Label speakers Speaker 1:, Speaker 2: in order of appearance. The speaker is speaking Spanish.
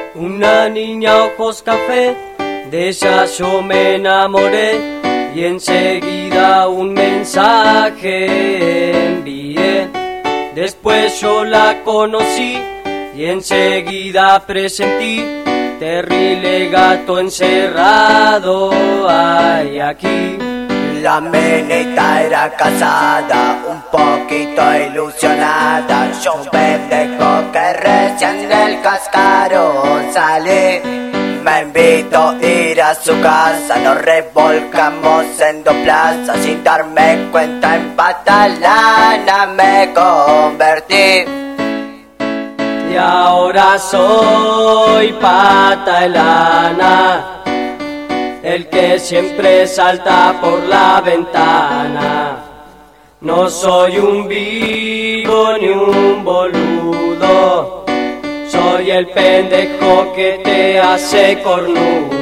Speaker 1: Una niña ojos café, de ella yo me enamoré y enseguida un mensaje envié. Después yo la conocí y enseguida presentí terrible gato encerrado hay aquí.
Speaker 2: La menita era casada, un poquito ilusionada. Yo un pendejo que recién del cascarón salí. Me invitó a ir a su casa, nos revolcamos en dos plazas. Sin darme cuenta en patalana me convertí.
Speaker 1: Y ahora soy Patalana, el que siempre salta por la ventana. No soy un vivo ni un boludo, soy el pendejo que te hace cornudo.